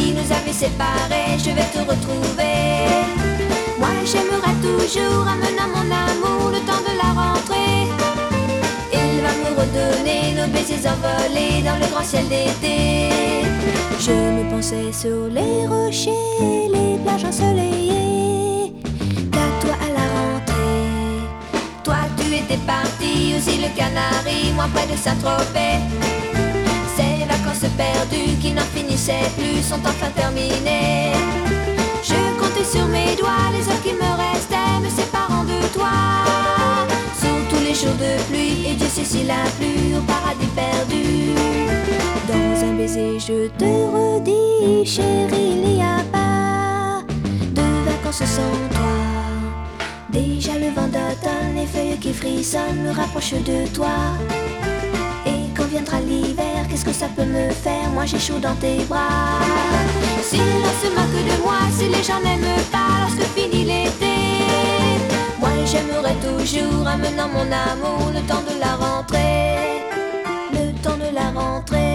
qui nous avait séparés, je vais te retrouver. Moi j'aimerais toujours amener mon amour le temps de la rentrée. Il va me redonner nos baisers envolés dans le grand ciel d'été. Je me pensais sur les rochers, les plages ensoleillées, qu'à toi à la rentrée. Toi tu étais parti, aussi le Canari, moi près de Saint-Tropez. Ces vacances perdues qui n'en finissaient plus sont enfin terminées. Je comptais sur mes doigts les heures qui me restaient, me séparant de toi. Sous tous les jours de pluie, et Dieu sait s'il a plu au paradis perdu. Dans un baiser je te redis, chérie, il n'y a pas de vacances sans toi. Déjà le vent d'automne, les feuilles qui frissonnent me rapprochent de toi. Et quand viendra l'hiver, qu'est-ce que ça peut me faire? Moi j'ai chaud dans tes bras. Si l'on se moque de moi, si les gens n'aiment pas lorsque finit l'été, moi j'aimerais toujours amenant mon amour le temps de la rentrée. Le temps de la rentrée.